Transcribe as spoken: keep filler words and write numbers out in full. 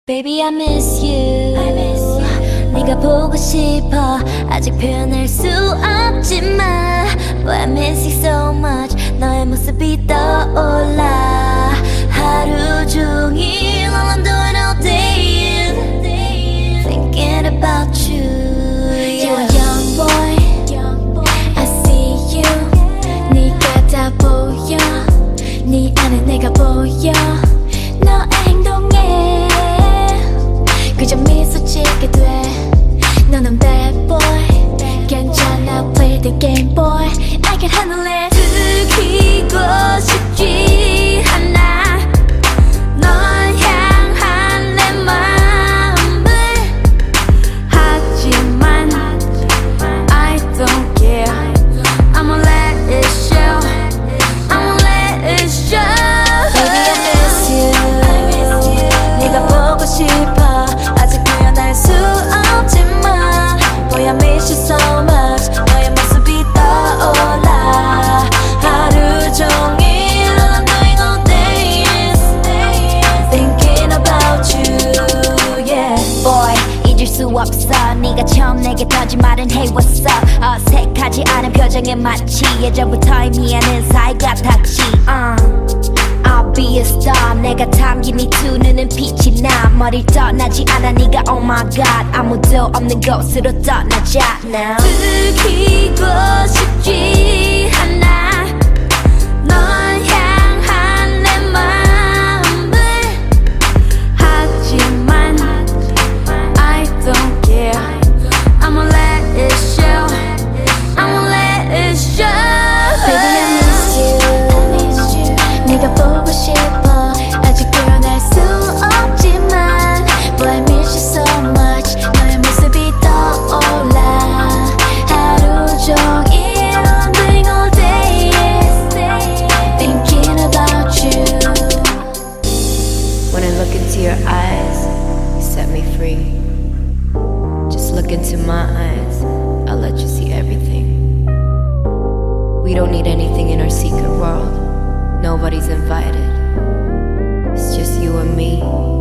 Baby I miss you, I miss you. 네가 보고 싶어 아직 표현할 수 없지만 But I miss you so much 너의 모습이 떠올라 하루 종일 all I'm doing all day is thinking about you. You're a young boy, I see you. 네가 다 보여 네 안에 내가 보여 너의 행동에 그저 미소 짓게 돼 너는 bad boy 괜찮아 play the game boy I can handle it 들키고 싶지 않아 널 향한 내 마음을 하지만 I don't care I'ma let it show I'ma let it show Baby I miss you 네가 보고 싶어 아직 표현할 수 없지만 Boy I miss you so much 너의 모습이 떠올라 하루 종일 all I'm doing all day is thinking about you yeah Boy 잊을 수 없어 네가 처음 내게 던진 말은 Hey what's up 어색하지 않은 표정에 마치 예전부터 이미 아는 사이 같았지 uh. I'll be a star 내가 담긴 네 두 눈은 빛이 나 머리를 떠나지 않아 네가 oh my god 아무도 없는 곳으로 떠나자 now 들키고 싶지 않아 널 향한 내 마음을 하지만 I don't care I'ma let it show I'ma let it show Baby I miss you 네가 보고 싶어 아직 표현할 수 없지만 But I miss you so much 너의 모습이 떠올라 하루 종일 I'm doing all day is thinking about you When I look into your eyes, you set me free. Just look into my eyes, I'll let you see everything. We don't need anything in our secret world. Nobody's invited. It's just you and me.